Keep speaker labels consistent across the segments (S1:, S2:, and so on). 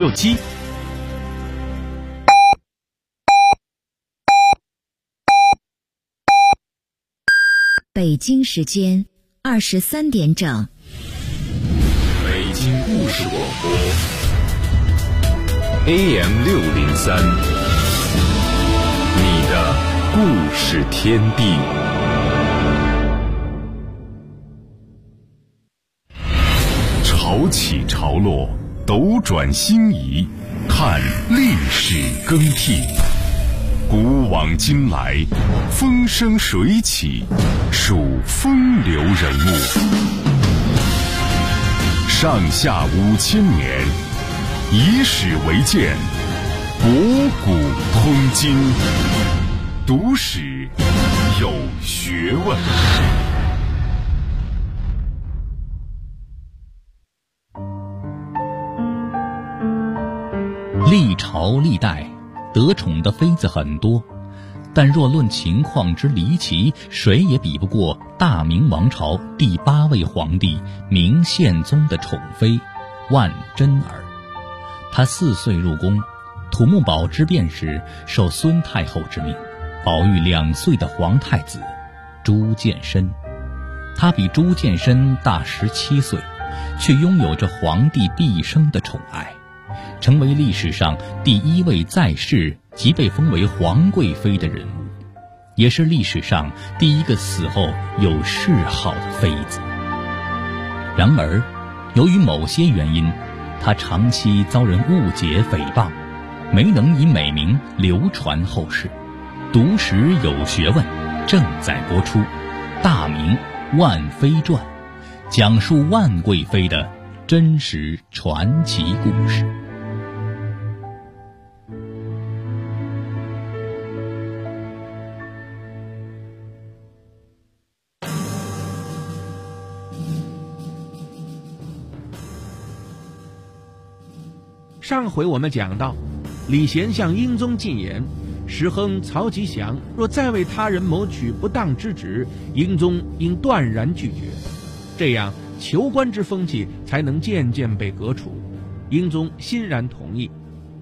S1: 肉机。
S2: 北京时间23点整。
S3: 北京故事广播 AM603，你的故事天地。潮起潮落，斗转星移，看历史更替。古往今来，风生水起，数风流人物。上下5000年，以史为鉴，博古通今，读史有学问。
S4: 历朝历代得宠的妃子很多，但若论情况之离奇，谁也比不过大明王朝第8位皇帝明宪宗的宠妃万贞儿。她4岁入宫，土木堡之变时受孙太后之命，保育2岁的皇太子朱见深。她比朱见深大17岁，却拥有着皇帝毕生的宠爱，成为历史上第1位在世即被封为皇贵妃的人物，也是历史上第1个死后有谥号的妃子。然而，由于某些原因，她长期遭人误解诽谤，没能以美名流传后世。读史有学问正在播出《大明万妃传》，讲述万贵妃的真实传奇故事。
S5: 上回我们讲到，李贤向英宗进言，石亨、曹吉祥若再为他人谋取不当之职，英宗应断然拒绝，这样求官之风气才能渐渐被革除。英宗欣然同意。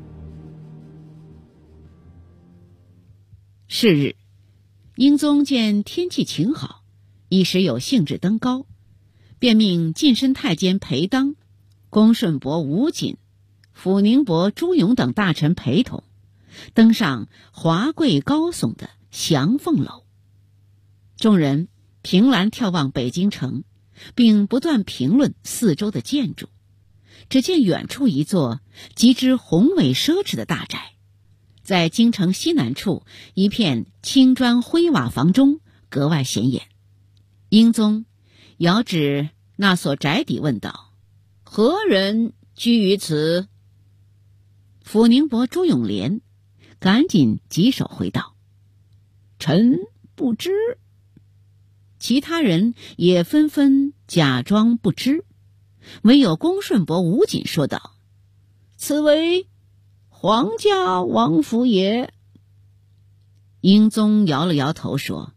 S6: 是日，英宗见天气晴好，一时有兴致登高，便命近身太监裴当、恭顺伯吴瑾、辅宁伯朱勇等大臣陪同，登上华贵高耸的祥凤楼。众人凭栏眺望北京城，并不断评论四周的建筑。只见远处一座极之宏伟奢侈的大宅，在京城西南处一片青砖灰瓦房中格外显眼。英宗遥指那所宅邸问道：“何人居于此？”辅宁伯朱永廉赶紧举手回道：“臣不知。”其他人也纷纷假装不知，唯有恭顺伯吴瑾说道：“此为皇家王府也。”英宗摇了摇头说：“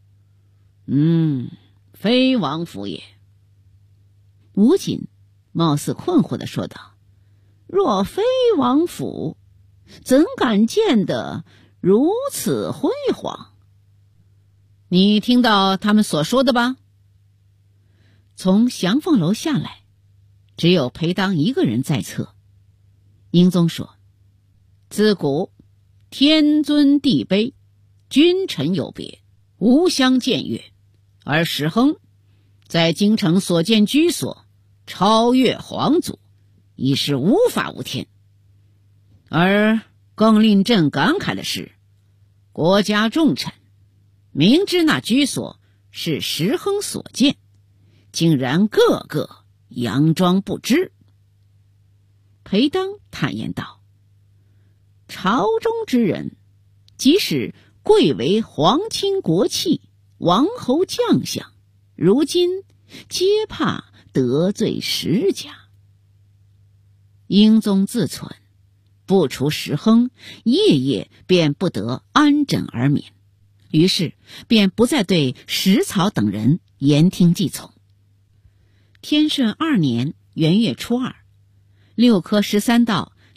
S6: 非王府也。”吴瑾貌似困惑地说道：“若非王府，怎敢见得如此辉煌？你听到他们所说的吧？”从祥凤楼下来，只有裴当一个人在侧。英宗说：“自古天尊地卑，君臣有别，无相僭越，而石亨在京城所建居所超越皇祖，已是无法无天。而更令朕感慨的是，国家重臣明知那居所是石亨所建，竟然个个佯装不知。”裴当坦言道：“朝中之人，即使贵为皇亲国戚、王侯将相，如今皆怕得罪石家。”英宗自忖，不除石亨，夜夜便不得安枕而眠，于是便不再对石曹等人言听计从。天顺2年元月初2，6科13道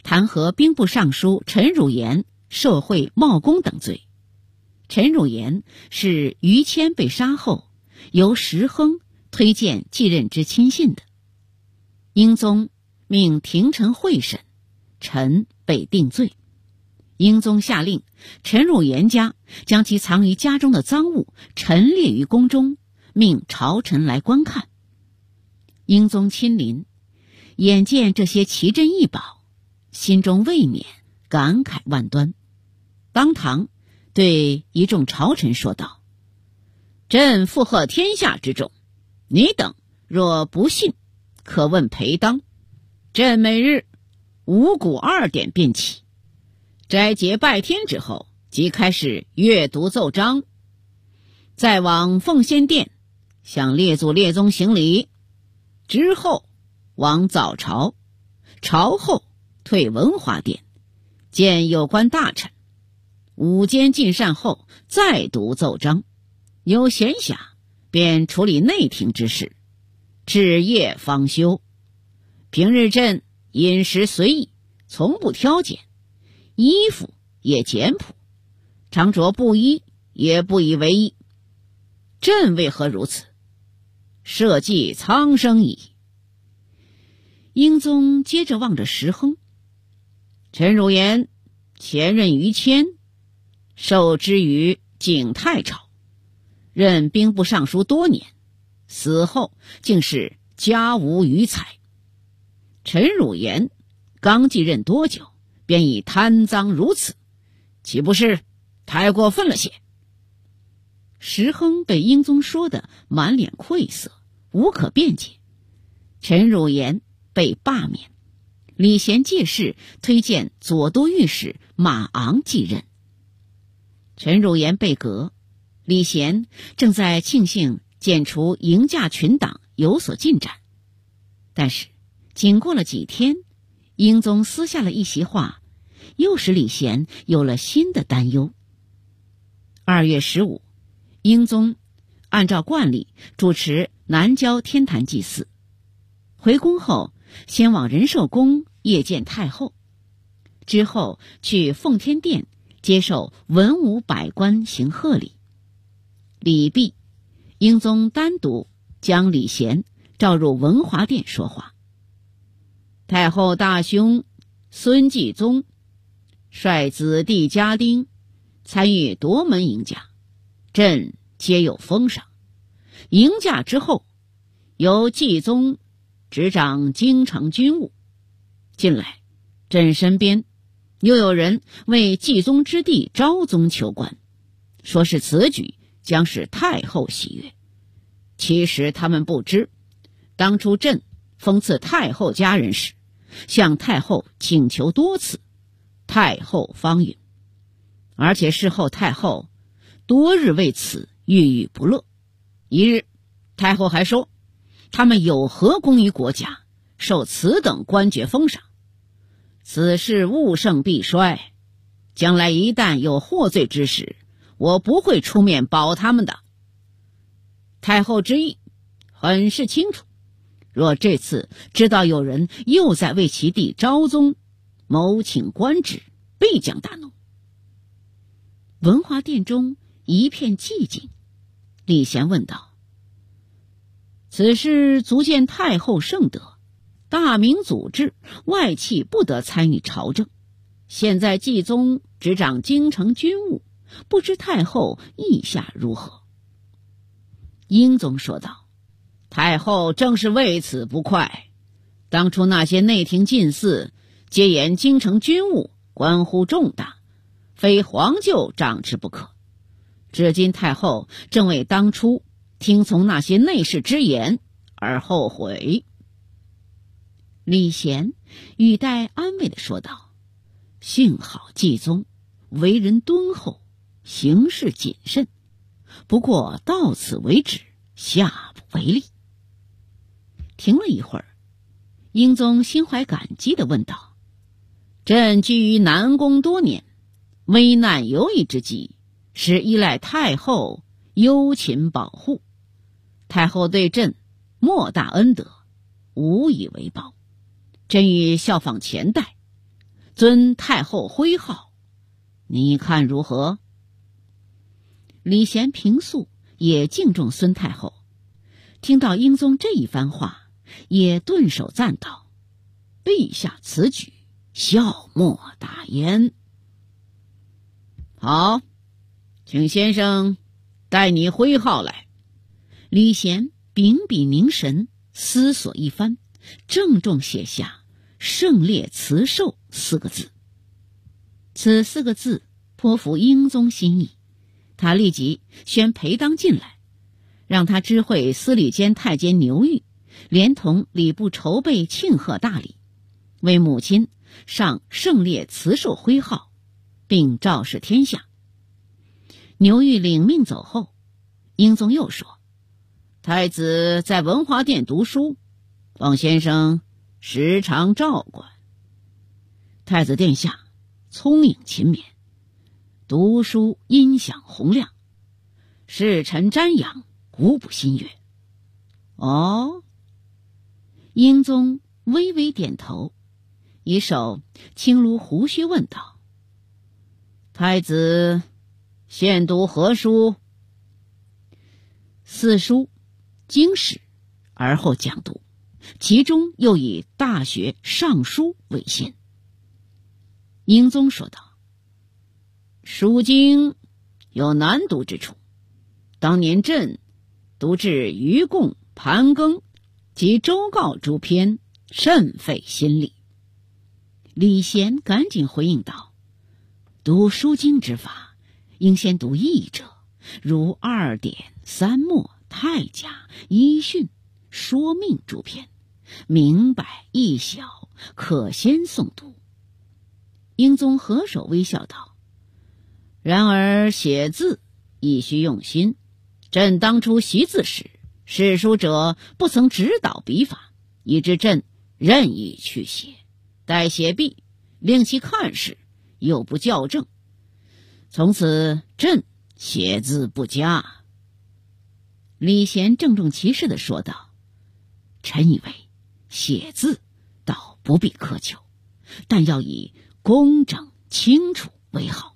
S6: 弹劾兵部尚书陈汝岩受贿冒功等罪。陈汝岩是于谦被杀后由石亨推荐继任之亲信的。英宗命廷臣会审，陈被定罪。英宗下令陈汝岩家将其藏于家中的赃物陈列于宫中，命朝臣来观看。英宗亲临，眼见这些奇珍异宝，心中未免感慨万端，当堂对一众朝臣说道：朕负荷天下之重，你等若不信，可问裴当。朕每日五谷2点便起，斋节拜天之后，即开始阅读奏章，再往奉先殿向列祖列宗行礼，之后往早朝，朝后退文华殿见有关大臣，午间尽膳后再读奏章，有闲暇便处理内廷之事，至夜方休。平日朕饮食随意，从不挑拣，衣服也简朴，常着布衣也不以为意。朕为何如此？社稷苍生矣。英宗接着望着石亨，陈汝岩前任于谦，受之于景泰朝，任兵部尚书多年，死后竟是家无余财。陈汝岩刚继任多久，便已贪赃如此，岂不是太过分了些？石亨被英宗说得满脸愧色，无可辩解。陈汝岩被罢免，李贤借势推荐左都御史马昂继任。陈汝岩被革，李贤正在庆幸剪除迎驾群党有所进展，但是仅过了几天，英宗撕下了一席话，又使李贤有了新的担忧。2月15，英宗按照惯例主持南郊天坛祭祀，回宫后先往仁寿宫谒见太后，之后去奉天殿接受文武百官行贺礼。礼毕，英宗单独将李贤召入文华殿说话。太后大兄孙继宗率子弟家丁参与夺门迎驾，朕皆有封赏。迎驾之后，由继宗执掌京城军务。近来朕身边又有人为继宗之弟昭宗求官，说是此举将使太后喜悦。其实他们不知，当初朕封赐太后家人时，向太后请求多次，太后方允，而且事后太后多日为此郁郁不乐。一日，太后还说他们有何功于国家，受此等官爵封赏，此事物盛必衰，将来一旦有获罪之时，我不会出面保他们的。太后之意很是清楚，若这次知道有人又在为其弟昭宗谋请官职，必将大怒。文华殿中一片寂静，李贤问道：此事足见太后圣德，大明祖制，外戚不得参与朝政，现在继宗执掌京城军务，不知太后意下如何？英宗说道：太后正是为此不快。当初那些内廷进士皆言京城军务关乎重大，非皇舅掌持不可。至今太后正为当初听从那些内侍之言而后悔。李贤语带安慰地说道：幸好继宗为人敦厚，行事谨慎，不过到此为止，下不为例。停了一会儿，英宗心怀感激地问道：朕居于南宫多年，危难有一之际，是依赖太后幽勤保护，太后对朕莫大恩德，无以为报。朕欲效仿前代， 尊太后徽号，你看如何？”李贤平素也敬重孙太后，听到英宗这一番话，也顿首赞道：“陛下此举，笑莫大焉。”好，请先生带你徽号来。李贤秉笔凝神，思索一番，郑重写下“圣烈慈寿”4个字。此4个字颇符英宗心意，他立即宣裴当进来，让他知会司礼监太监牛玉，连同礼部筹备庆贺大礼，为母亲上圣烈慈寿徽号，并昭示天下。牛玉领命走后，英宗又说：“太子在文华殿读书，望先生时常照管。”太子殿下聪颖勤勉，读书音响洪亮，侍臣瞻仰，无不心悦。哦，英宗微微点头，以手轻撸胡须问道：“太子现读何书？”“四书、经史，而后讲读，其中又以《大学》《尚书》为先。”英宗说道：“书经有难读之处，当年朕读至愚贡、盘庚及周告诸篇，甚费心力。”李贤赶紧回应道：“读书经之法，应先读译者，如2典、3末、太甲、一训、说命诸篇，明白易晓，可先诵读。”英宗合手微笑道：“然而写字亦须用心，朕当初习字时，史书者不曾指导笔法，以致朕任意去写，待写毕，令其看时，又不校正，从此朕写字不佳。”李贤郑重其事地说道：“臣以为写字倒不必苛求，但要以工整清楚为好。”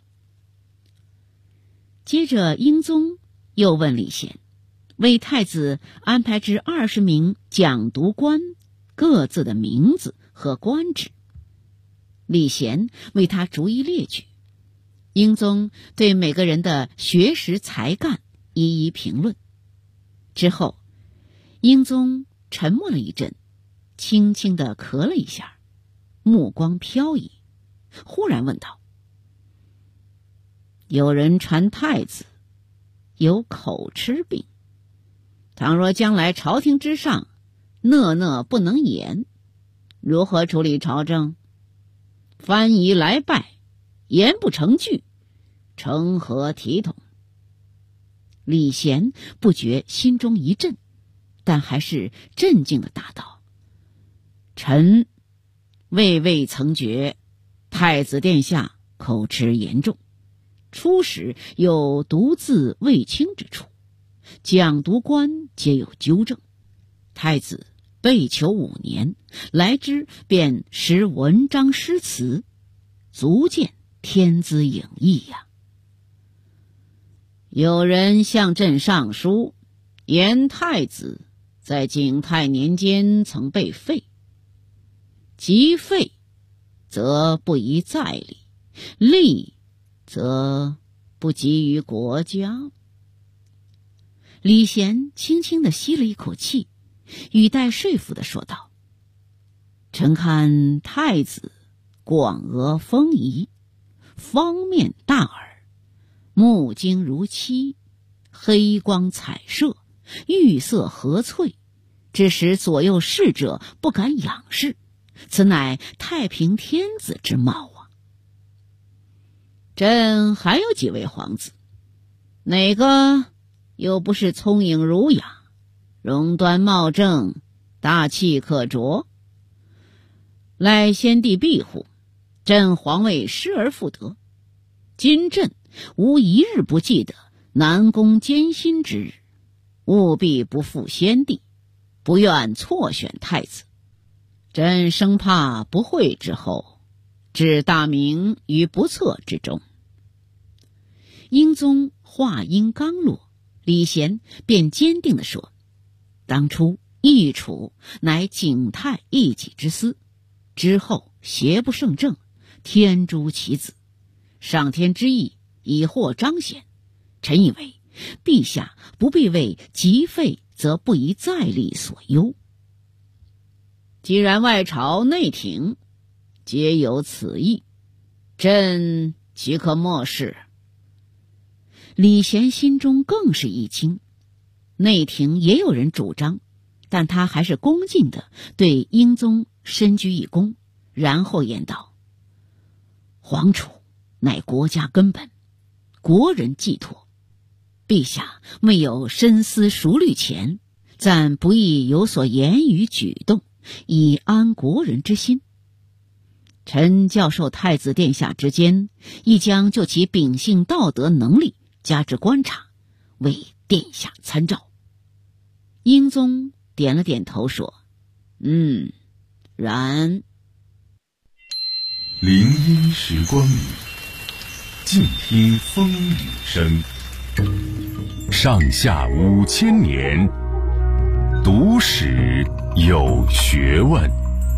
S6: 接着英宗又问李贤，为太子安排至20名讲读官各自的名字和官职。李贤为他逐一列举，英宗对每个人的学识才干一一评论。之后，英宗沉默了一阵，轻轻地咳了一下，目光飘移，忽然问道：“有人传太子有口吃病，倘若将来朝廷之上讷不能言，如何处理朝政？藩夷来拜，言不成句，成何体统？”李贤不觉心中一震，但还是镇静地答道：“臣未曾觉太子殿下口吃严重，初时有读字未清之处，讲读官皆有纠正。太子备求5年，来之便识文章诗词，足见天资颖异呀。有人向朕上书，言太子在景泰年间曾被废，即废则不宜再立，立则不及于国家。”李贤轻轻地吸了一口气，语带说服地说道：“臣看太子广额丰仪，方面大耳，目睛如漆，黑光彩射，玉色和翠，致使左右侍者不敢仰视，此乃太平天子之貌啊。朕还有几位皇子，哪个又不是聪颖儒雅，容端貌正，大器可着？赖先帝庇护，朕皇位失而复得，今朕无一日不记得南宫艰辛之日，务必不负先帝，不愿错选太子。朕生怕不惠之后， 置大明于不测之中。英宗话音刚落，李贤便坚定地说：当初易楚乃景泰一己之私，之后邪不胜正，天诛其子，上天之意已获彰显。臣以为陛下不必为及废则不宜再立所忧。既然外朝内廷皆有此意，朕岂可漠视？李贤心中更是一惊，内廷也有人主张，但他还是恭敬地对英宗深鞠一躬，然后言道：皇储乃国家根本，国人寄托，陛下未有深思熟虑前，暂不宜有所言语举动，以安国人之心。臣教授太子殿下之间，亦将就其秉性道德能力加之观察，为殿下参照。英宗点了点头说：然。
S3: 林荫时光里，静听风雨声。上下5000年，读史有学问。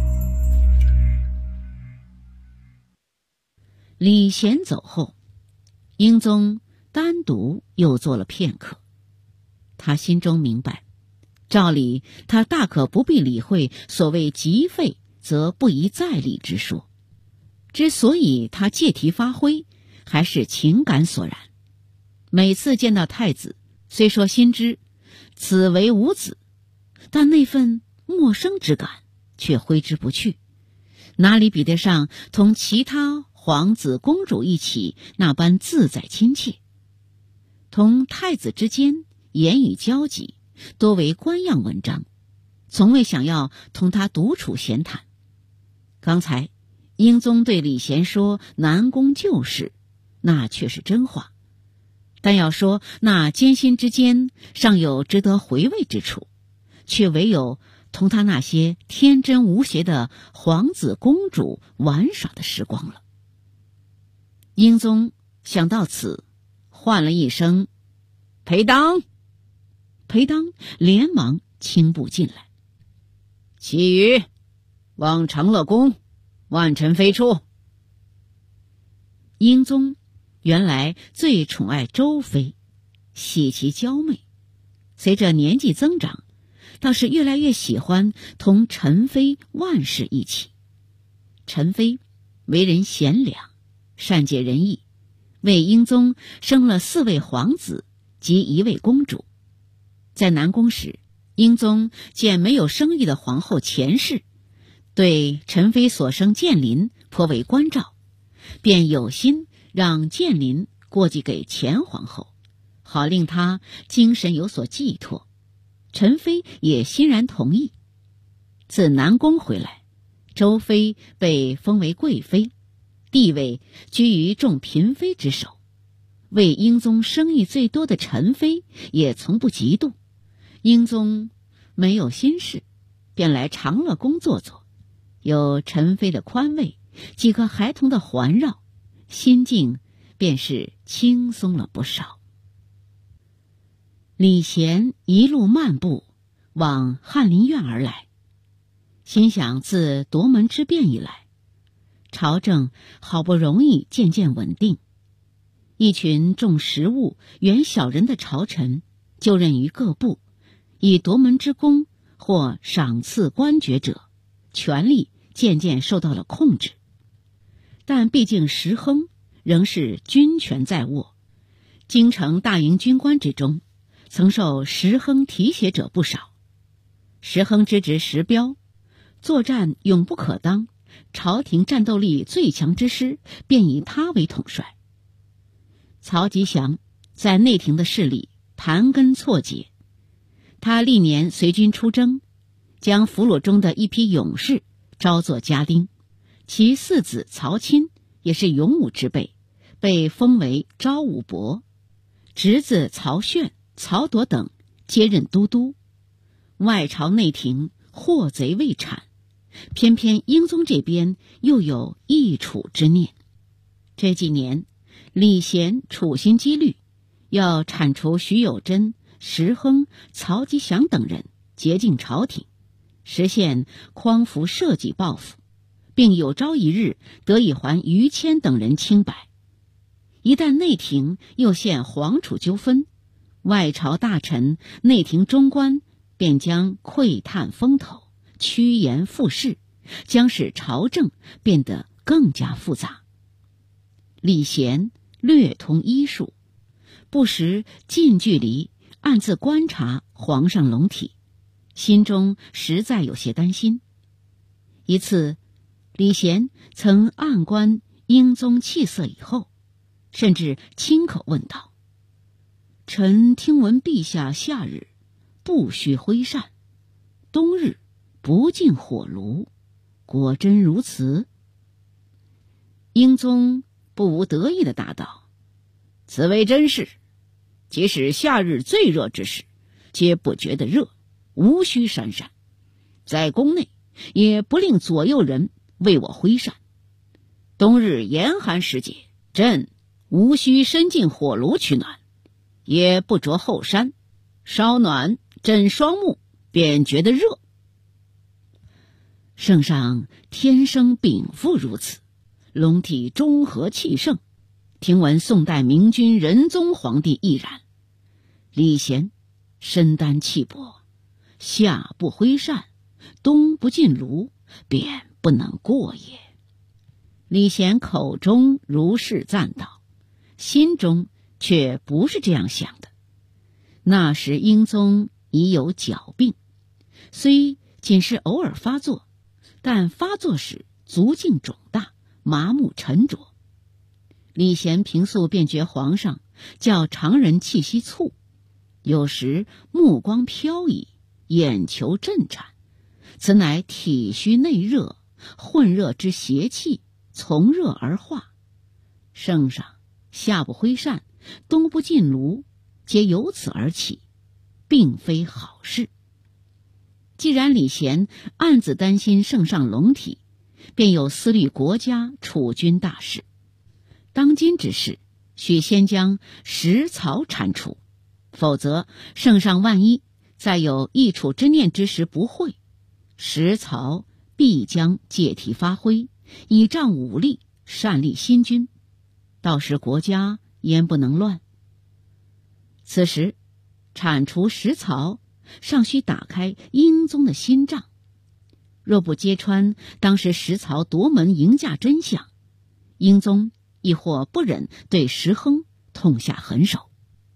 S6: 李贤走后，英宗单独又坐了片刻。他心中明白，照理他大可不必理会所谓及废则不宜再立之说。之所以他借题发挥，还是情感所然。每次见到太子，虽说心知此为无子，但那份陌生之感却挥之不去，哪里比得上同其他皇子公主一起那般自在亲切。同太子之间言语交集多为官样文章，从未想要同他独处闲谈。刚才英宗对李贤说南宫旧事，那却是真话，但要说那艰辛之间尚有值得回味之处，却唯有同他那些天真无邪的皇子公主玩耍的时光了。英宗想到此，唤了一声裴当。裴当连忙轻步进来。其余往长乐宫，万臣飞出。英宗原来最宠爱周妃，喜其娇媚，随着年纪增长，倒是越来越喜欢同陈妃、万氏一起。陈妃为人贤良，善解人意，为英宗生了4位皇子及1位公主。在南宫时，英宗见没有生育的皇后钱氏，对陈妃所生建林颇为关照，便有心让建林过继给钱皇后，好令她精神有所寄托。陈妃也欣然同意。自南宫回来，周妃被封为贵妃，地位居于众嫔妃之首。为英宗生育最多的陈妃也从不嫉妒。英宗没有心事，便来长乐宫坐坐，有陈妃的宽慰，几个孩童的环绕，心境便是轻松了不少。李贤一路漫步往翰林院而来，心想自夺门之变以来，朝政好不容易渐渐稳定，一群重实务远小人的朝臣就任于各部，以夺门之功或赏赐官爵者，权力渐渐受到了控制。但毕竟石亨仍是军权在握，京城大营军官之中，曾受石亨提携者不少。石亨之侄石彪，作战勇不可当，朝廷战斗力最强之师便以他为统帅。曹吉祥在内廷的势力盘根错节，他历年随军出征，将俘虏中的一批勇士招作家丁，其4子曹钦也是勇武之辈，被封为昭武伯，侄子曹炫、曹铎等接任都督。外朝内廷祸贼未产， 偏偏英宗这边又有易楚之念。这几年，李贤处心积虑要铲除徐有贞、石亨、曹吉祥等人，洁净朝廷，实现匡扶社稷抱负，并有朝一日得以还于谦等人清白。一旦内廷又现皇储纠纷，外朝大臣、内廷中官便将窥探风头、趋炎附势，将使朝政变得更加复杂。李贤略通医术，不时近距离暗自观察皇上龙体，心中实在有些担心。一次，李贤曾暗观英宗气色以后，甚至亲口问道：“臣听闻陛下夏日不须挥扇，冬日不进火炉，果真如此？”英宗不无得意地答道：“此为真事。即使夏日最热之时，皆不觉得热，无需扇扇。在宫内，也不令左右人为我挥扇。冬日严寒时节，朕无需伸进火炉取暖，也不着后衫，稍暖朕双目便觉得热。圣上天生禀赋如此，龙体中和气盛，听闻宋代明君仁宗皇帝亦然。李贤身单气薄，夏不挥扇，冬不进炉，便不能过也。”李贤口中如是赞道，心中却不是这样想的。那时英宗已有脚病，虽仅是偶尔发作，但发作时足径肿大，麻木沉着。李贤平素便觉皇上较常人气息促，有时目光飘移，眼球震颤，此乃体虚内热，混热之邪气从热而化。圣上夏不挥扇，冬不进炉，皆由此而起，并非好事。既然李贤暗自担心圣上龙体，便有思虑国家储君大事。当今之事，须先将石槽铲除，否则圣上万一再有易楚之念之时不会，石槽必将借题发挥，倚仗武力擅立新君，到时国家焉不能乱？此时铲除石槽，尚需打开英宗的心脏。若不揭穿当时石槽夺门迎驾真相，英宗亦或不忍对石亨痛下狠手。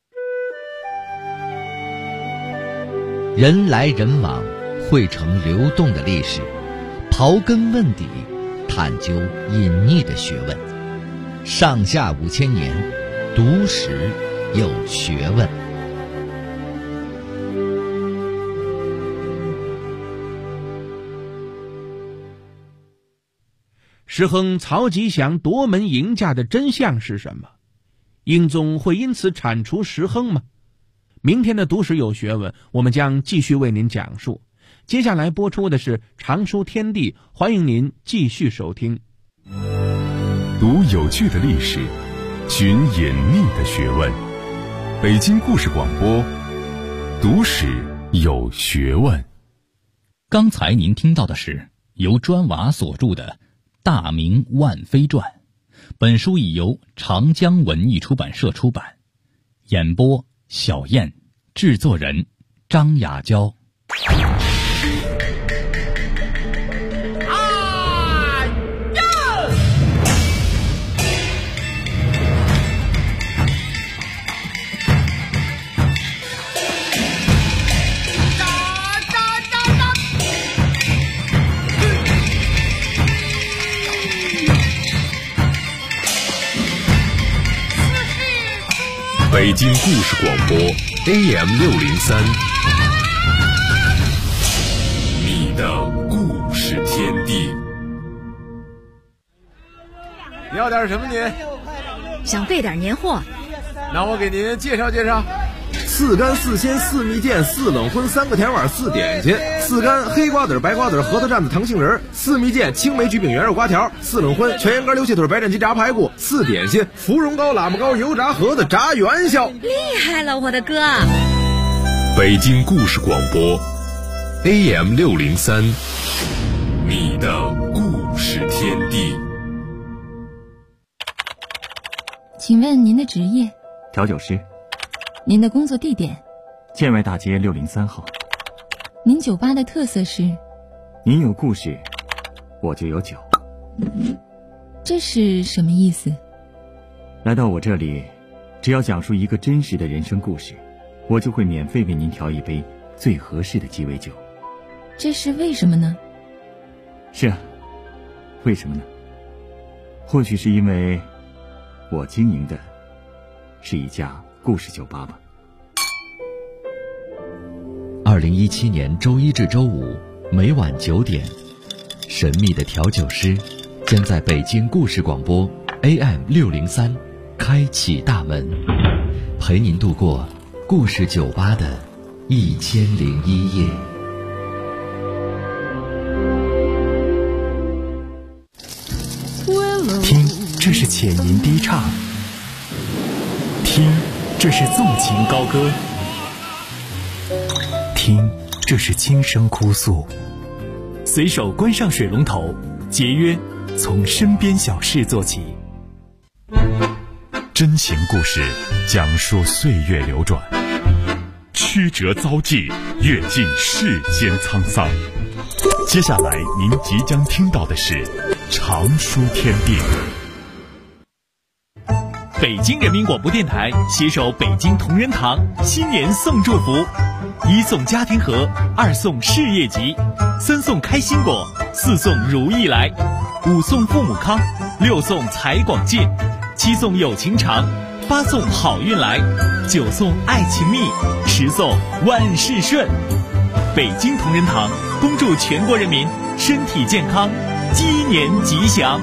S1: 人来人往，汇成流动的历史，刨根问底，探究隐匿的学问。上下5000年，读史有学问。
S5: 石亨、曹吉祥夺门迎驾的真相是什么？英宗会因此铲除石亨吗？明天的读史有学问，我们将继续为您讲述。接下来播出的是常书天地，欢迎您继续收听。
S3: 读有趣的历史，寻隐匿的学问。北京故事广播，读史有学问。
S4: 刚才您听到的是由砖瓦所著的《大明万妃传》，本书已由长江文艺出版社出版。演播小燕，制作人张雅娇。
S3: 北京故事广播 AM603， 你的故事天地。
S7: 你要点什么您？
S8: 想备点年货。
S7: 那我给您介绍介绍。 4干4鲜4蜜饯4冷荤3个甜碗4点心，4干黑瓜子白瓜子核桃蘸子糖杏仁，4蜜饯青梅焗饼圆肉瓜条，4冷荤全羊肝溜蟹腿白斩鸡炸排骨，4点心芙蓉糕喇嘛糕油炸盒子炸元宵。
S2: 厉害了，我的哥！
S3: 北京故事广播 AM603， 你的故事天地。
S8: 请问您的职业？
S9: 调酒师。
S8: 您的工作地点？
S9: 建外大街603号。
S8: 您酒吧的特色是？
S9: 您有故事，我就有酒。
S8: 这是什么意思？
S9: 来到我这里，只要讲述一个真实的人生故事，我就会免费为您调一杯最合适的鸡尾酒。
S8: 这是为什么呢？
S9: 是啊，为什么呢？或许是因为我经营的是一家故事酒吧吧。
S1: 2017年周一至周五每晚9点，神秘的调酒师将在北京故事广播 AM603 开启大门，陪您度过故事酒吧的1001夜。
S10: 听，这是浅吟低唱；听，这是纵情高歌；听，这是轻声哭诉。随手关上水龙头，节约，从身边小事做起。
S3: 真情故事，讲述岁月流转，曲折遭际，阅尽世间沧桑。接下来您即将听到的是常书天地。
S4: 北京人民广播电台携手北京同仁堂新年送祝福：1送家庭盒，2送事业吉，3送开心果，4送如意来，5送父母康，6送财广进，7送有情长，8送好运来，9送爱情蜜，10送万事顺。北京同仁堂恭祝全国人民身体健康，鸡年吉祥。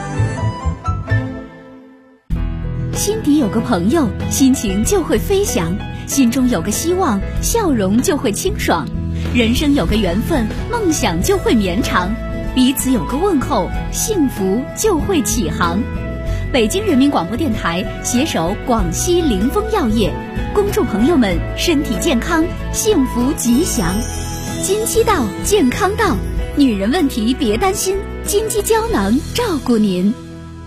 S11: 心底有个朋友，心情就会飞翔；心中有个希望，笑容就会清爽；人生有个缘分，梦想就会绵长；彼此有个问候，幸福就会起航。北京人民广播电台携手广西凌风药业，恭祝朋友们身体健康，幸福吉祥。金鸡到，健康到，女人问题别担心，金鸡胶囊照顾您。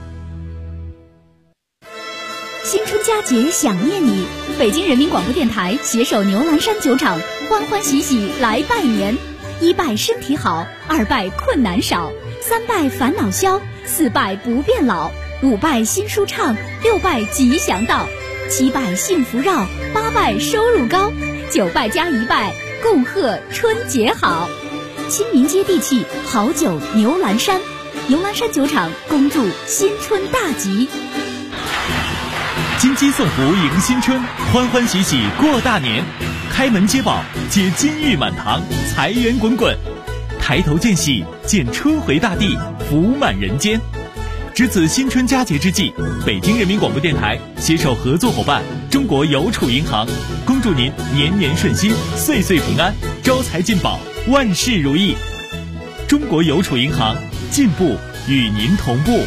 S11: 新春佳节想念你，北京人民广播电台携手牛栏山酒厂，欢欢喜喜来拜年。1拜身体好，2拜困难少，3拜烦恼消，4拜不变老，5拜心舒畅，6拜吉祥到，7拜幸福绕，8拜收入高，9拜加1拜，共贺春节好。亲民接地气，好酒牛栏山，牛栏山酒厂恭祝新春大吉。
S4: 金鸡送福迎新春，欢欢喜喜过大年，开门接宝，接金玉满堂，财源滚滚，抬头见喜，见春回大地，福满人间。值此新春佳节之际，北京人民广播电台携手合作伙伴中国邮储银行，恭祝您年年顺心，岁岁平安，招财进宝，万事如意。中国邮储银行，进步与您同步。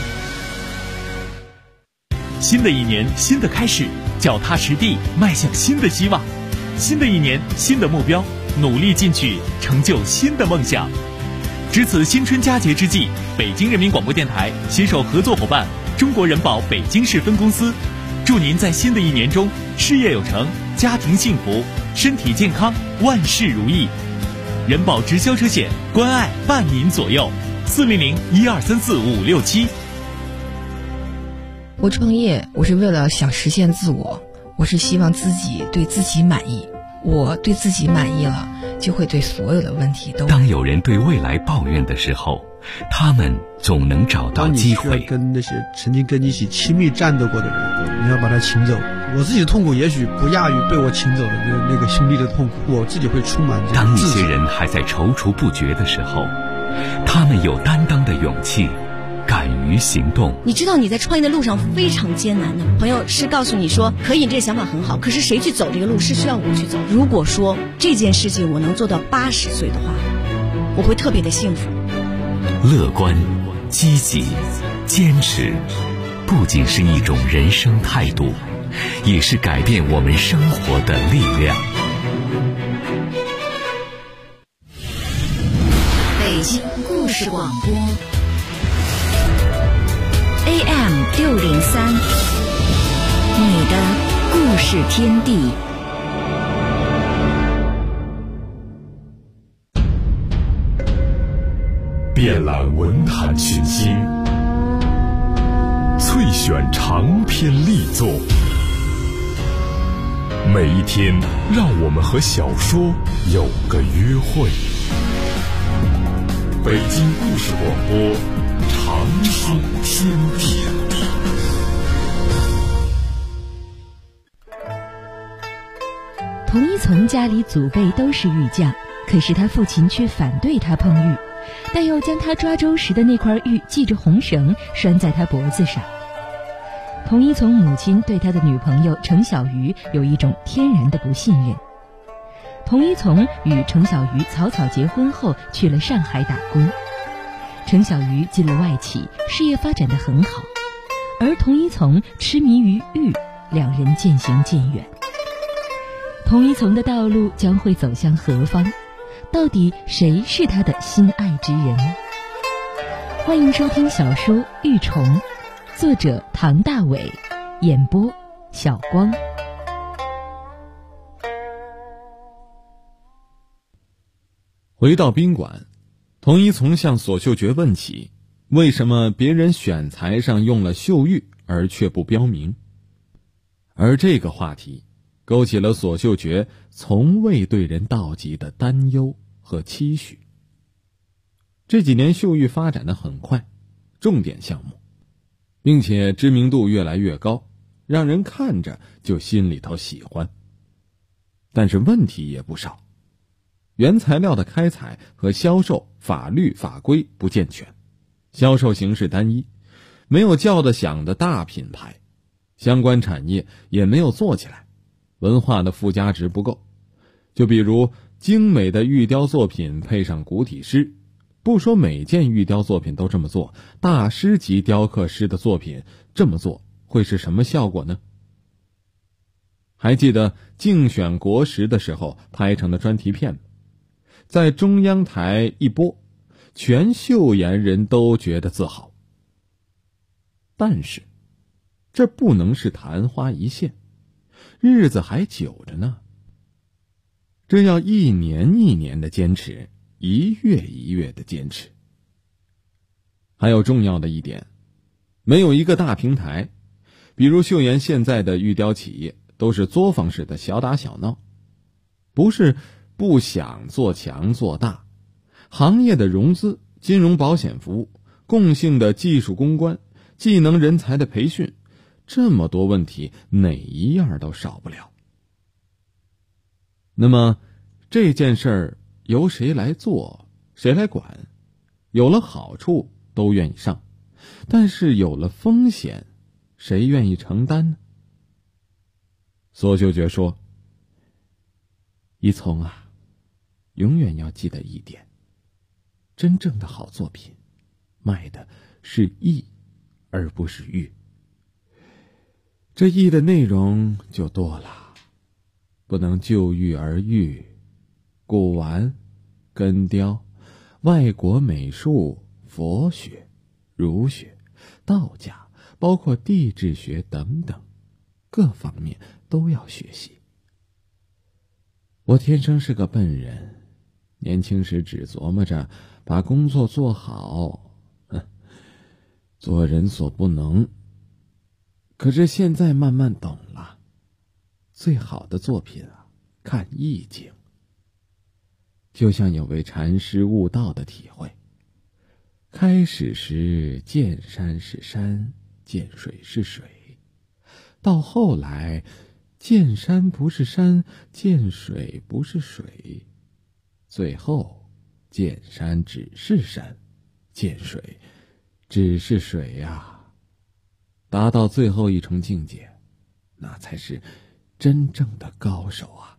S4: 新的一年，新的开始，脚踏实地，迈向新的希望。新的一年，新的目标，努力进取，成就新的梦想。值此新春佳节之际，北京人民广播电台携手合作伙伴中国人保北京市分公司，祝您在新的一年中事业有成，家庭幸福，身体健康，万事如意。人保直销车险，关爱伴您左右，400-1234-567。
S12: 我创业，我是为了想实现自我，我是希望自己对自己满意。我对自己满意了，就会对所有的问题都。
S13: 当有人对未来抱怨的时候，他们总能找到机会。
S14: 当你需要跟那些曾经跟你一起亲密战斗过的人，你要把他请走。我自己的痛苦也许不亚于被我请走的那个兄弟的痛苦，我自己会充满这
S13: 当一些人还在踌躇不决的时候，他们有担当的勇气， 敢于行动。
S15: 你知道你在创业的路上非常艰难的，朋友是告诉你说可以，这个想法很好，可是谁去走这个路是需要我去走。如果说这件事情我能做到80岁的话，我会特别的幸福。
S13: 乐观、积极、坚持，不仅是一种人生态度，也是改变我们生活的力量。
S2: 北京故事广播 AM603，你的故事天地。
S3: 遍览文坛群星，萃选长篇力作，每一天让我们和小说有个约会。北京故事广播，长长天地。
S16: 童一从家里祖辈都是玉匠，可是他父亲却反对他碰玉，但又将他抓周时的那块玉系着红绳拴在他脖子上。童一从母亲对他的女朋友程小鱼有一种天然的不信任。童一从与程小鱼草草结婚后去了上海打工，程小鱼进了外企，事业发展得很好，而童一从痴迷于玉，两人渐行渐远。童一从的道路将会走向何方？到底谁是他的心爱之人？欢迎收听小说《玉虫》，作者唐大伟，演播小光。
S17: 回到宾馆，童一从向索秀觉问起，为什么别人选材上用了秀玉而却不标明？而这个话题勾起了索秀觉从未对人道及的担忧和期许。这几年秀玉发展得很快，重点项目，并且知名度越来越高，让人看着就心里头喜欢。但是问题也不少，原材料的开采和销售法律法规不健全，销售形式单一，没有叫得响的大品牌，相关产业也没有做起来，文化的附加值不够。就比如精美的玉雕作品配上古体诗，不说每件玉雕作品都这么做，大师级雕刻师的作品这么做会是什么效果呢？还记得竞选国时的时候拍成的专题片吗？在中央台一播，全岫岩人都觉得自豪。但是这不能是昙花一现，日子还久着呢。这要一年一年的坚持，一月一月的坚持。还有重要的一点，没有一个大平台，比如岫岩现在的玉雕企业都是作坊式的小打小闹，不是不想做强做大，行业的融资、金融保险服务、共性的技术攻关、技能人才的培训，这么多问题哪一样都少不了。那么这件事儿由谁来做，谁来管？有了好处都愿意上，但是有了风险，谁愿意承担呢？索秀觉说，一从啊，永远要记得一点，真正的好作品卖的是艺而不是玉。这艺的内容就多了，不能就玉而玉，古玩、根雕、外国美术、佛学、儒学、道家，包括地质学等等，各方面都要学习。我天生是个笨人，年轻时只琢磨着把工作做好，做人所不能。可是现在慢慢懂了，最好的作品啊，看意境。就像有位禅师悟道的体会，开始时见山是山，见水是水，到后来见山不是山，见水不是水，最后见山只是山，见水只是水呀，达到最后一重境界，那才是真正的高手啊。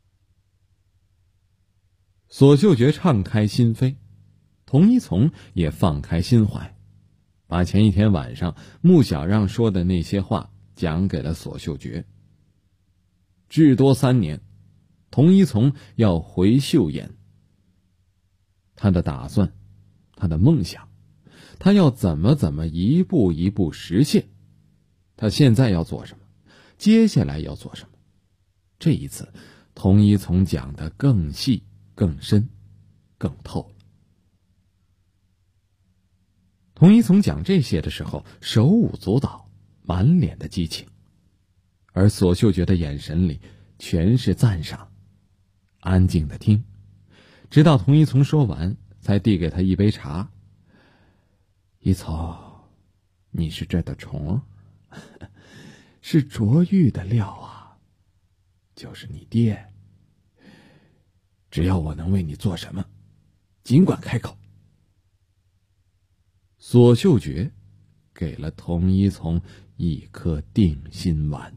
S17: 索秀觉敞开心扉，童一从也放开心怀，把前一天晚上穆小让说的那些话讲给了索秀觉。至多3年，童一从要回岫岩。他的打算，他的梦想，他要怎么一步一步实现。他现在要做什么，接下来要做什么，这一次童一从讲得更细更深更透了。童一从讲这些的时候手舞足蹈，满脸的激情，而索秀觉的眼神里全是赞赏，安静的听，直到童一从说完，才递给他一杯茶。一从，你是这的虫，是琢玉的料啊，就是你爹。只要我能为你做什么，尽管开口。索秀觉给了童一从一颗定心丸。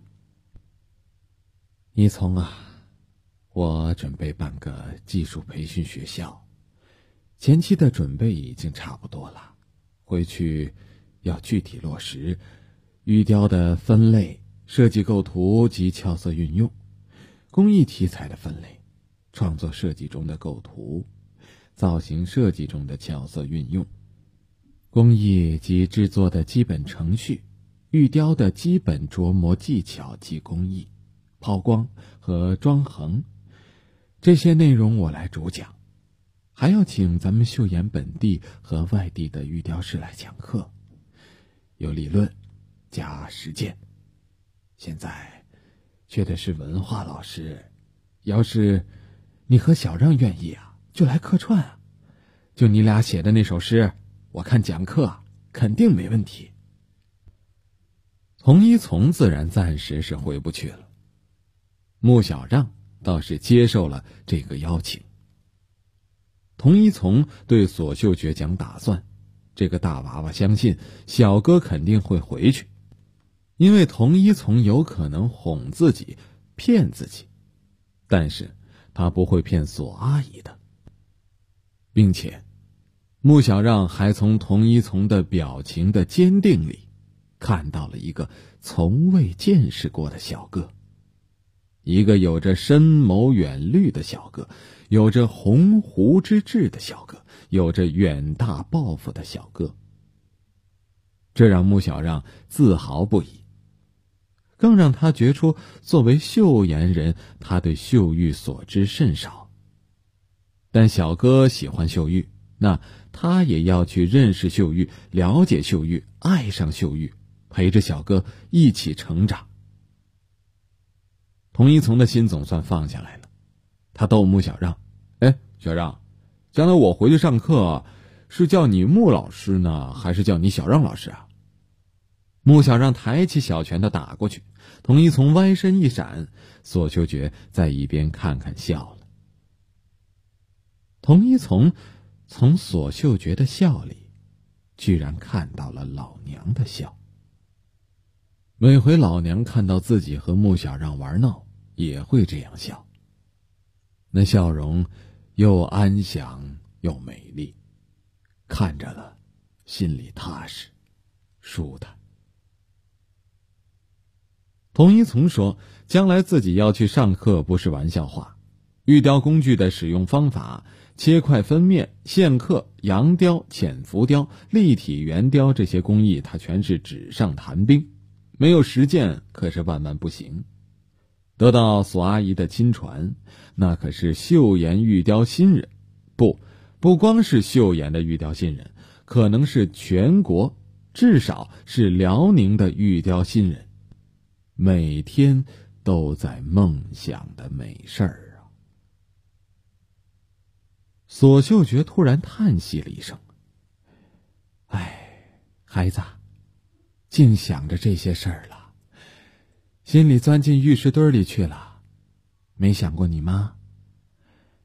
S17: 一从啊，我准备办个技术培训学校，前期的准备已经差不多了，回去要具体落实玉雕的分类、设计构图及俏色运用，工艺题材的分类、创作设计中的构图、造型设计中的俏色运用、工艺及制作的基本程序、玉雕的基本琢磨技巧及工艺、抛光和装横，这些内容我来主讲，还要请咱们岫岩本地和外地的玉雕师来讲课，有理论加实践。现在缺的是文化老师，要是你和小让愿意啊，就来客串啊，就你俩写的那首诗，我看讲课肯定没问题。童一从自然暂时是回不去了，穆小让倒是接受了这个邀请。童一从对索秀觉讲打算，这个大娃娃相信小哥肯定会回去，因为童一从有可能哄自己骗自己，但是他不会骗索阿姨的。并且穆小让还从童一从的表情的坚定里看到了一个从未见识过的小哥，一个有着深谋远虑的小哥，有着鸿鹄之志的小哥，有着远大抱负的小哥。这让穆小让自豪不已，更让他觉出作为岫岩人，他对岫玉所知甚少。但小哥喜欢岫玉，那他也要去认识岫玉，了解岫玉，爱上岫玉，陪着小哥一起成长。童一从的心总算放下来了，他逗穆小让：“哎，小让，将来我回去上课，是叫你穆老师呢，还是叫你小让老师啊？”穆小让抬起小拳头打过去，童一从歪身一闪，索秀觉在一边看看笑了。童一从索秀觉的笑里，居然看到了老娘的笑。每回老娘看到自己和穆小让玩闹，也会这样笑，那笑容又安详又美丽，看着了心里踏实舒坦。童一从说，将来自己要去上课不是玩笑话，玉雕工具的使用方法，切块分面、线刻、阳雕、浅浮雕、立体圆雕这些工艺，它全是纸上谈兵，没有实践可是万万不行。得到索阿姨的亲传，那可是岫岩玉雕新人，不光是岫岩的玉雕新人，可能是全国，至少是辽宁的玉雕新人，每天都在梦想的美事儿啊。索秀觉突然叹息了一声：“哎，孩子，净想着这些事儿了，心里钻进玉石堆里去了，没想过你妈，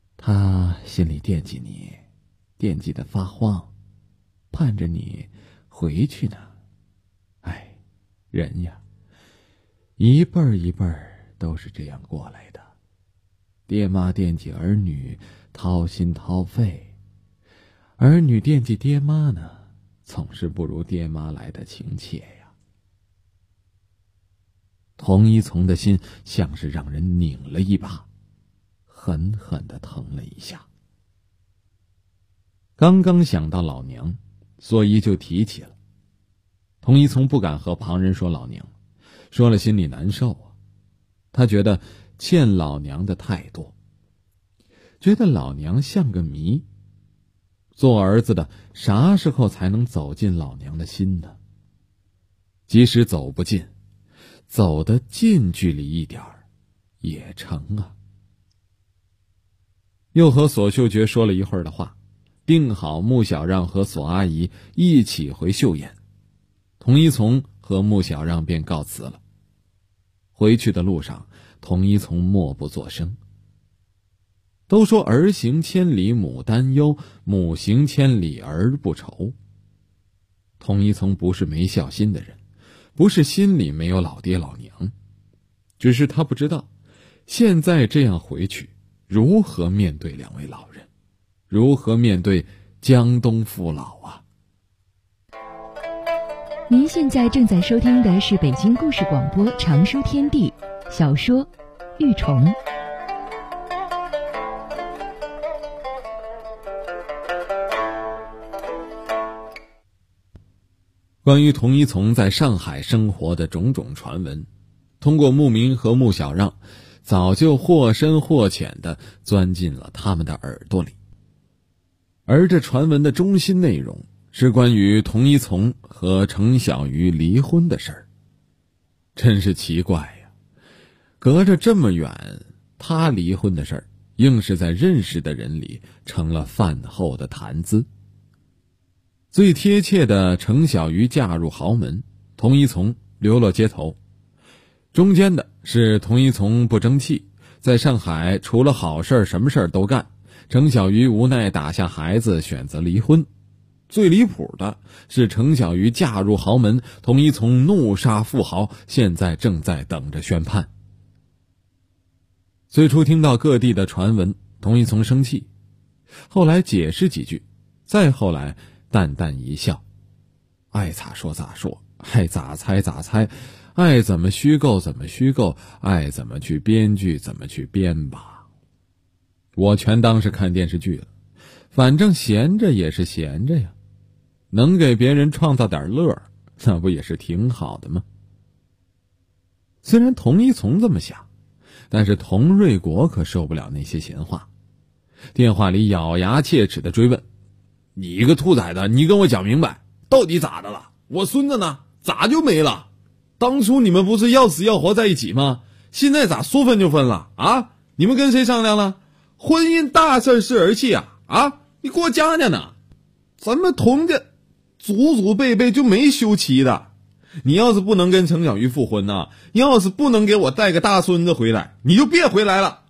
S17: 她心里惦记你，惦记的发慌，盼着你回去呢？哎，人呀，一辈儿一辈儿都是这样过来的。爹妈惦记儿女，掏心掏肺；儿女惦记爹妈呢，总是不如爹妈来的亲切呀。童一从的心像是让人拧了一把，狠狠地疼了一下。刚刚想到老娘，所以就提起了。童一从不敢和旁人说老娘，说了心里难受啊。他觉得欠老娘的太多，觉得老娘像个谜。做儿子的啥时候才能走进老娘的心呢？即使走不进，走得近距离一点儿也成啊。又和索秀觉说了一会儿的话，定好穆小让和索阿姨一起回岫岩。童一从和穆小让便告辞了。回去的路上，童一从默不作声。都说儿行千里母担忧，母行千里儿不愁。童一从不是没孝心的人，不是心里没有老爹老娘，只是他不知道现在这样回去如何面对两位老人，如何面对江东父老啊。
S16: 您现在正在收听的是北京故事广播长书天地小说《玉虫》。
S17: 关于童一从在上海生活的种种传闻，通过牧民和穆小让，早就或深或浅地钻进了他们的耳朵里。而这传闻的中心内容是关于童一从和程小鱼离婚的事儿。真是奇怪呀，隔着这么远，他离婚的事儿硬是在认识的人里成了饭后的谈资。最贴切的程小鱼嫁入豪门，童一从流落街头。中间的是童一从不争气，在上海除了好事什么事都干，程小鱼无奈打下孩子，选择离婚。最离谱的是程小鱼嫁入豪门，童一从怒杀富豪，现在正在等着宣判。最初听到各地的传闻，童一从生气，后来解释几句，再后来淡淡一笑，爱咋说咋说，爱咋猜咋猜，爱怎么虚构怎么虚构，爱怎么去编剧怎么去编吧。我全当是看电视剧了，反正闲着也是闲着呀，能给别人创造点乐，那不也是挺好的吗？虽然童一从这么想，但是童瑞国可受不了那些闲话，电话里咬牙切齿地追问：你个兔崽子，你跟我讲明白，到底咋的了？我孙子呢？咋就没了？当初你们不是要死要活在一起吗？现在咋说分就分了啊？你们跟谁商量了？婚姻大事是儿戏啊！啊，你给我讲讲呢。咱们童家祖祖辈辈就没休妻的，你要是不能跟程小鱼复婚呢，你要是不能给我带个大孙子回来，你就别回来了。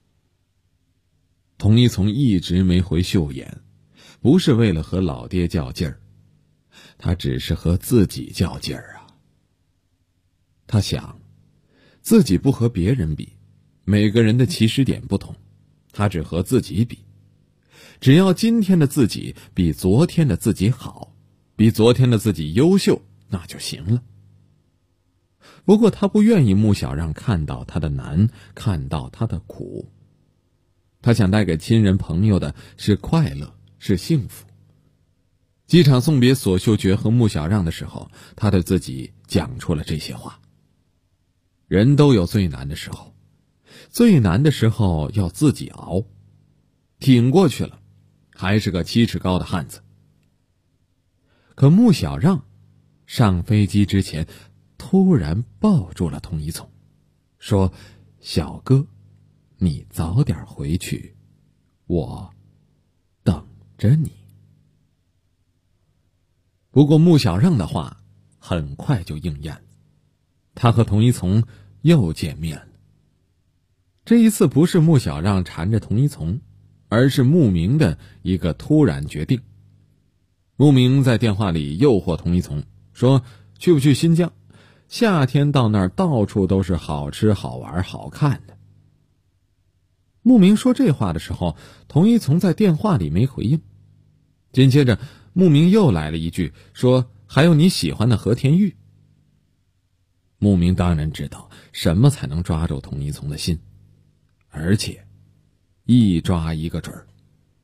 S17: 童一从一直没回岫岩，不是为了和老爹较劲儿，他只是和自己较劲儿啊。他想，自己不和别人比，每个人的起始点不同，他只和自己比。只要今天的自己比昨天的自己好，比昨天的自己优秀，那就行了。不过他不愿意穆小让看到他的难，看到他的苦。他想带给亲人朋友的是快乐，是幸福。机场送别索秀觉和穆小让的时候，他对自己讲出了这些话。人都有最难的时候，最难的时候要自己熬，挺过去了，还是个7尺高的汉子。可穆小让上飞机之前突然抱住了童一从，说：小哥，你早点回去，我等着你。不过穆小让的话很快就应验了，他和童一从又见面了。这一次不是穆小让缠着童一从，而是慕名的一个突然决定。 牧明在电话里诱惑童一从，说去不去新疆，夏天到那儿到处都是好吃好玩好看的。牧明说这话的时候，童一从在电话里没回应。紧接着牧明又来了一句，说还有你喜欢的和田玉。牧明当然知道什么才能抓住童一从的心，而且一抓一个准儿。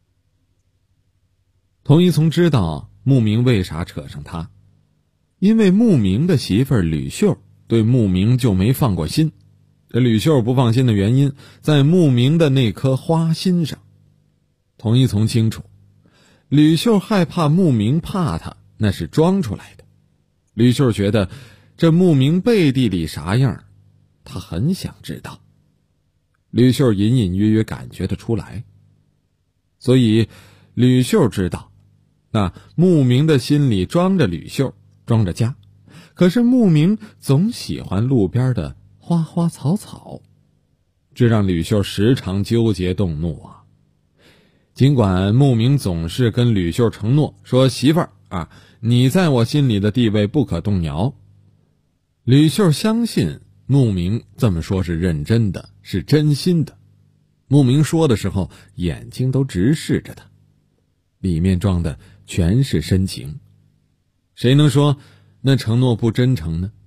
S17: 童一从知道牧明为啥扯上他，因为牧明的媳妇儿吕秀对牧明就没放过心。这吕秀不放心的原因在牧明的那颗花心上。童一从清楚，吕秀害怕牧明怕他，那是装出来的。吕秀觉得这牧明背地里啥样，他很想知道。吕秀隐隐约约感觉得出来，所以吕秀知道，那牧明的心里装着吕秀，装着家，可是牧明总喜欢路边的花花草草，这让吕秀时常纠结动怒啊。尽管牧明总是跟吕秀承诺说，媳妇儿啊，你在我心里的地位不可动摇，吕秀相信牧明这么说是认真的，是真心的。牧明说的时候眼睛都直视着他，里面装的全是深情。谁能说那承诺不真诚呢？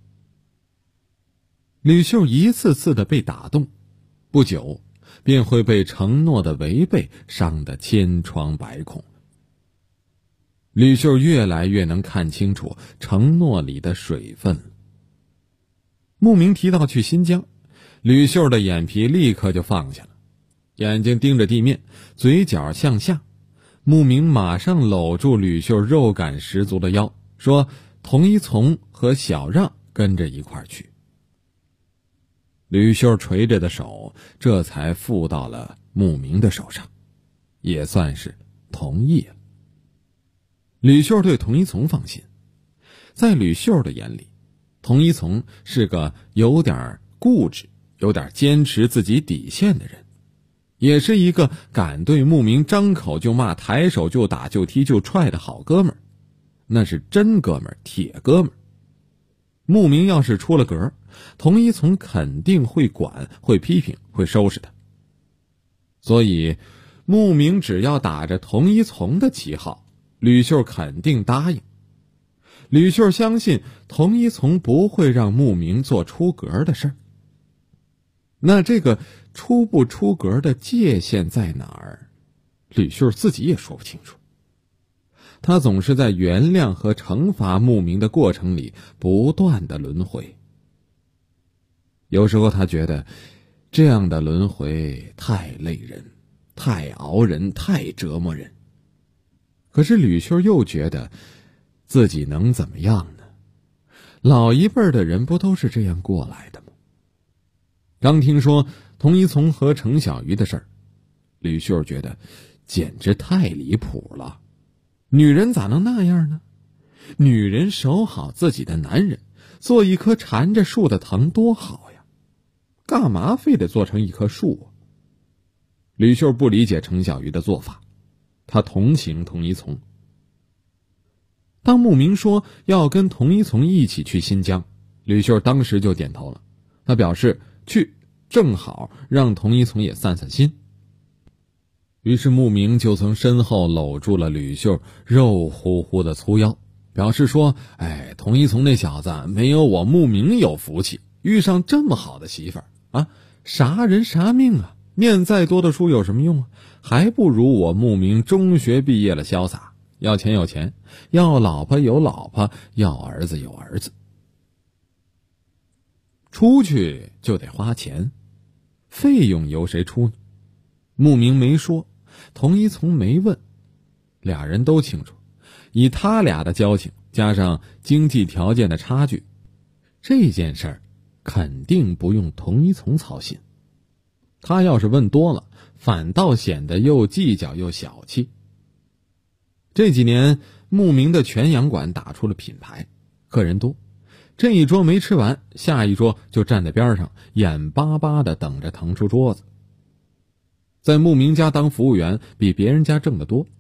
S17: 吕秀一次次的被打动，不久便会被承诺的违背伤得千疮百孔。吕秀越来越能看清楚承诺里的水分。牧明提到去新疆，吕秀的眼皮立刻就放下了，眼睛盯着地面，嘴角向下。牧明马上搂住吕秀肉感十足的腰，说童一从和小让跟着一块儿去。吕秀垂着的手这才附到了牧明的手上，也算是同意了。吕秀对童一从放心，在吕秀的眼里，童一从是个有点固执、有点坚持自己底线的人，也是一个敢对牧明张口就骂、抬手就打就踢就踹的好哥们儿，那是真哥们儿、铁哥们儿。牧明要是出了格，童一从肯定会管、会批评、会收拾他。所以牧明只要打着童一从的旗号，吕秀肯定答应。吕秀相信童一从不会让牧明做出格的事儿。那这个出不出格的界限在哪儿？吕秀自己也说不清楚。他总是在原谅和惩罚牧明的过程里不断的轮回。有时候他觉得这样的轮回太累人，太熬人，太折磨人。可是吕秀又觉得自己能怎么样呢？老一辈的人不都是这样过来的吗？刚听说童一从和程小鱼的事儿，吕秀觉得简直太离谱了。女人咋能那样呢？女人守好自己的男人，做一棵缠着树的藤多好呀，干嘛非得做成一棵树啊？吕秀不理解程小鱼的做法，他同情童一从。当牧明说要跟童一从一起去新疆，吕秀当时就点头了，他表示去，正好让童一从也散散心。于是牧明就从身后搂住了吕秀肉乎乎的粗腰，表示说，童一从那小子没有我牧明有福气，遇上这么好的媳妇儿啊，啥人啥命啊，念再多的书有什么用啊，还不如我牧明中学毕业了潇洒，要钱有钱，要老婆有老婆，要儿子有儿子。出去就得花钱，费用由谁出呢？牧明没说，童一从没问，俩人都清楚，以他俩的交情加上经济条件的差距，这件事儿肯定不用童一从操心。他要是问多了，反倒显得又计较又小气。这几年牧明的全羊馆打出了品牌，客人多，这一桌没吃完，下一桌就站在边上眼巴巴地等着腾出桌子。在牧明家当服务员比别人家挣得多，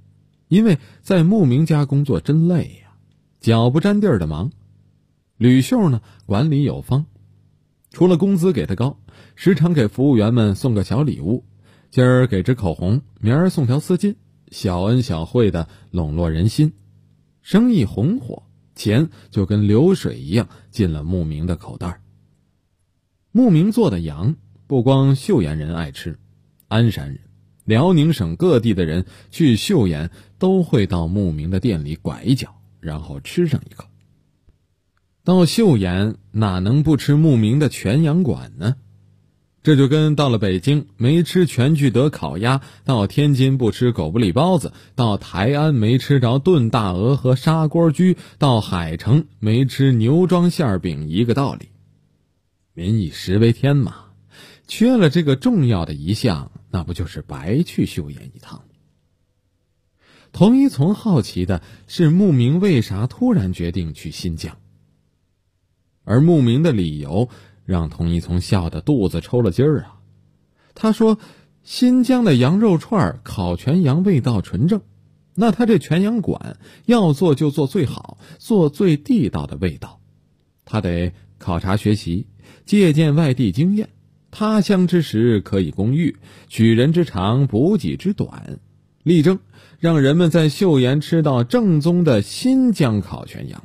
S17: 因为在牧民家工作真累呀，脚不沾地儿的忙。吕秀呢，管理有方，除了工资给他高，时常给服务员们送个小礼物，今儿给支口红，明儿送条丝巾，小恩小惠的笼络人心。生意红火，钱就跟流水一样进了牧民的口袋。牧民做的羊不光岫岩人爱吃，鞍山人、辽宁省各地的人去岫岩都会到牧民的店里拐一脚，然后吃上一口。到岫岩哪能不吃牧民的全羊馆呢？这就跟到了北京没吃全聚德烤鸭，到天津不吃狗不理包子，到台安没吃着炖大鹅和砂锅居，到海城没吃牛庄馅饼一个道理。民以食为天嘛，缺了这个重要的一项，那不就是白去岫岩一趟？童一从好奇的是牧民为啥突然决定去新疆，而牧民的理由让童一从笑得肚子抽了筋儿啊。他说新疆的羊肉串烤全羊味道纯正，那他这全羊馆要做就做最好，做最地道的味道。他得考察学习，借鉴外地经验，他乡之食可以攻玉，取人之长补己之短，力争让人们在岫岩吃到正宗的新疆烤全羊。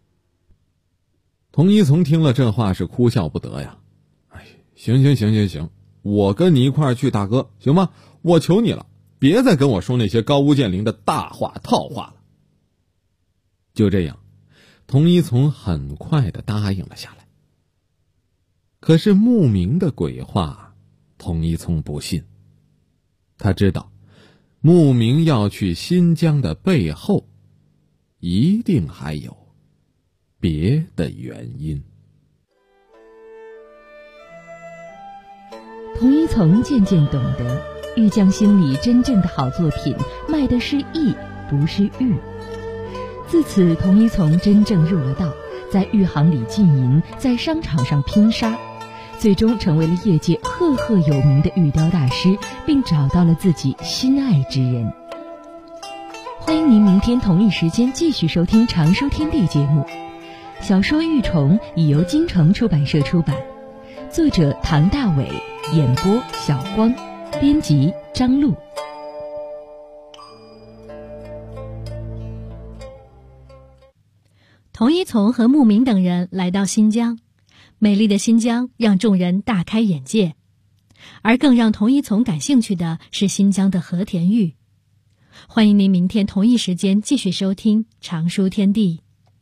S17: 童一从听了这话是哭笑不得呀。行，我跟你一块儿去，大哥，行吗？我求你了，别再跟我说那些高屋建瓴的大话套话了。就这样，童一从很快地答应了下来。可是牧民的鬼话，童一从不信。他知道，牧民要去新疆的背后，一定还有别的原因。
S16: 童一从渐渐懂得，玉匠心里真正的好作品卖的是艺，不是玉。自此，童一从真正入了道，在玉行里经营，在商场上拼杀，最终成为了业界赫赫有名的玉雕大师，并找到了自己心爱之人。欢迎您明天同一时间继续收听常收天地节目。小说《玉虫》已由京城出版社出版，作者唐大伟，演播小光，编辑张璐。
S11: 童一从和牧民等人来到新疆，美丽的新疆让众人大开眼界，而更让童一从感兴趣的是新疆的和田玉。欢迎您明天同一时间继续收听常书天地。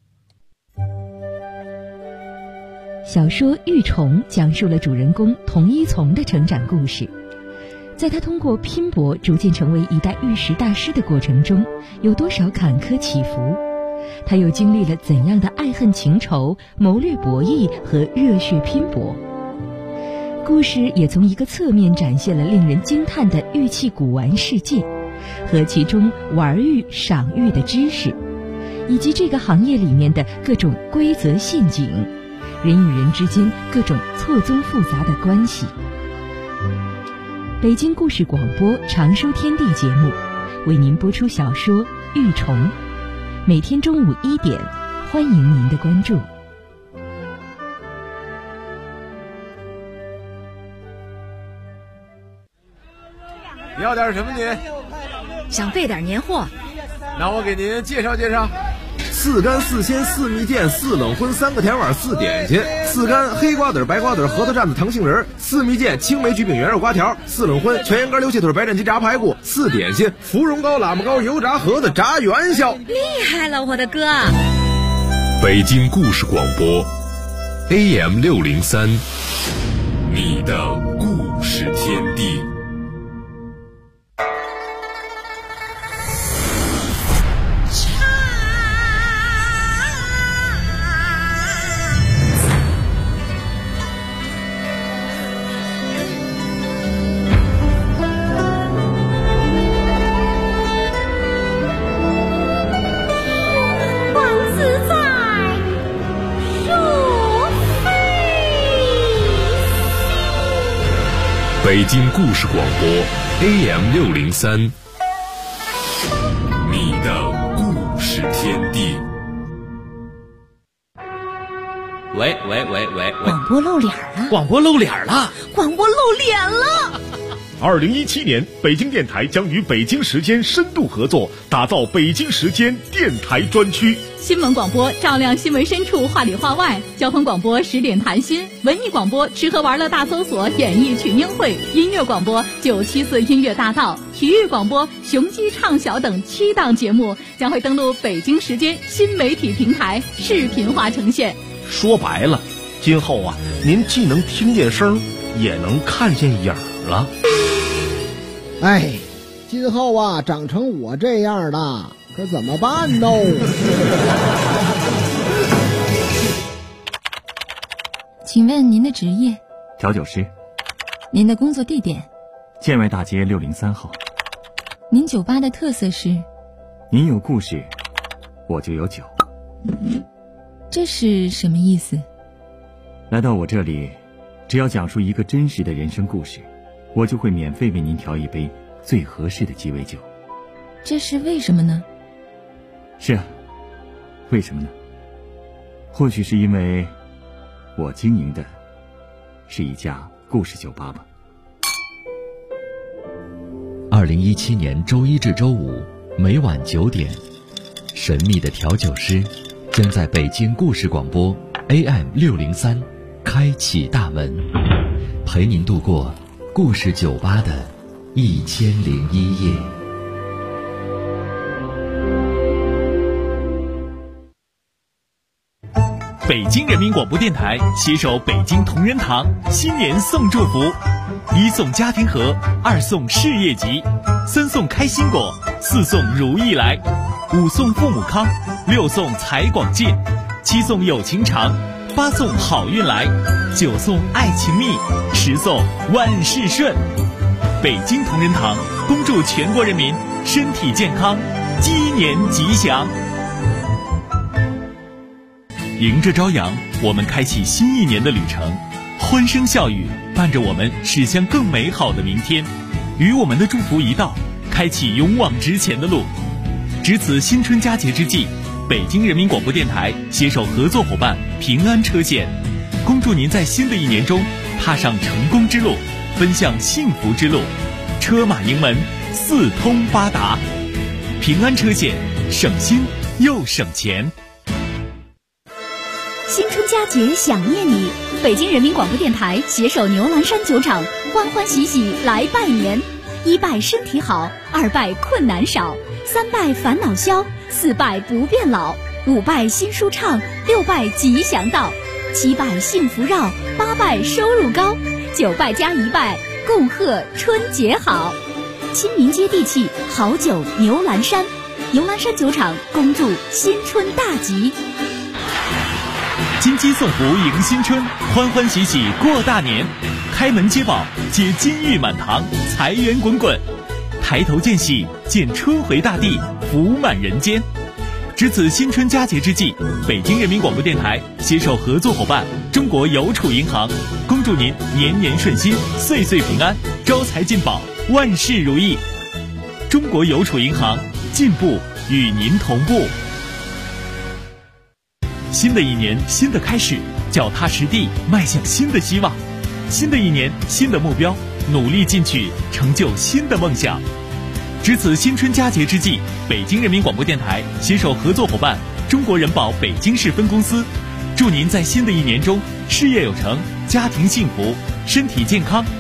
S16: 小说《玉虫》讲述了主人公童一从的成长故事。在他通过拼搏逐渐成为一代玉石大师的过程中，有多少坎坷起伏？他又经历了怎样的爱恨情仇、谋略博弈和热血拼搏？故事也从一个侧面展现了令人惊叹的玉器古玩世界，和其中玩玉、赏玉的知识，以及这个行业里面的各种规则陷阱，人与人之间各种错综复杂的关系。北京故事广播常收天地节目为您播出小说《玉虫》，每天中午1点，欢迎您的关注。
S7: 要点什么您？
S18: 想备点年货。
S7: 那我给您介绍介绍。4干4鲜4蜜饯4冷荤3个甜碗4点心，4干黑瓜子白瓜子核桃蘸子糖杏仁，4蜜饯青梅焗饼圆肉瓜条，4冷荤全羊肝溜蟹腿白斩鸡炸排骨，4点心芙蓉糕喇嘛糕油炸盒子炸元宵。
S18: 厉害了，我的哥！
S3: 北京故事广播 AM603， 你的故事天地。北京故事广播 AM603， 你
S19: 喂，
S6: 广播露脸了！
S19: 广播露脸了！
S6: 广播露脸了
S20: ！2017年，北京电台将与北京时间深度合作，打造北京时间电台专区。
S21: 新闻广播照亮新闻深处，话里话外；交通广播10点谈心；文艺广播吃喝玩乐大搜索，演艺群英会；音乐广播974音乐大道；体育广播雄鸡畅晓等7档节目将会登陆北京时间新媒体平台，视频化呈现。
S5: 说白了，今后啊，您既能听见声，也能看见影了。
S22: 哎，今后啊，长成我这样的，可怎么办呢？
S8: 请问您的职业？
S9: 调酒师。
S8: 您的工作地点？
S9: 建外大街603号。
S8: 您酒吧的特色是？
S9: 您有故事，我就有酒。
S8: 这是什么意思？
S9: 来到我这里，只要讲述一个真实的人生故事，我就会免费为您调一杯最合适的鸡尾酒。
S8: 这是为什么呢？
S9: 是啊，为什么呢？或许是因为我经营的是一家故事酒吧吧。
S1: 2017年周一至周五每晚9点，神秘的调酒师将在北京故事广播 AM603开启大门，陪您度过故事酒吧的1001夜。
S10: 北京人民广播电台携手北京同仁堂新年送祝福：1送家庭盒，2送事业吉，3送开心果，4送如意来，5送父母康，6送财广进，7送有情长，8送好运来，9送爱情蜜，10送万事顺。北京同仁堂恭祝全国人民身体健康，鸡年吉祥。迎着朝阳，我们开启新一年的旅程，欢声笑语伴着我们驶向更美好的明天。与我们的祝福一道，开启勇往直前的路。值此新春佳节之际，北京人民广播电台携手合作伙伴平安车险，恭祝您在新的一年中踏上成功之路，奔向幸福之路，车马盈门，四通八达。平安车险，省心又省钱。
S11: 新春佳节想念你，北京人民广播电台携手牛栏山酒厂，欢欢喜喜来拜年。1拜身体好，2拜困难少，3拜烦恼消，4拜不变老，5拜心舒畅，6拜吉祥到，7拜幸福绕，8拜收入高，9拜加1拜，共贺春节好。亲民接地气，好酒牛栏山，牛栏山酒厂恭祝新春大吉。
S10: 金鸡送福迎新春，欢欢喜喜过大年，开门接宝，接金玉满堂，财源滚滚，抬头见喜，见春回大地，福满人间。值此新春佳节之际，北京人民广播电台携手合作伙伴中国邮储银行，恭祝您年年顺心，岁岁平安，招财进宝，万事如意。中国邮储银行，进步与您同步。新的一年，新的开始，脚踏实地，迈向新的希望。新的一年，新的目标，努力进取，成就新的梦想。值此新春佳节之际，北京人民广播电台携手合作伙伴中国人保北京市分公司，祝您在新的一年中事业有成，家庭幸福，身体健康，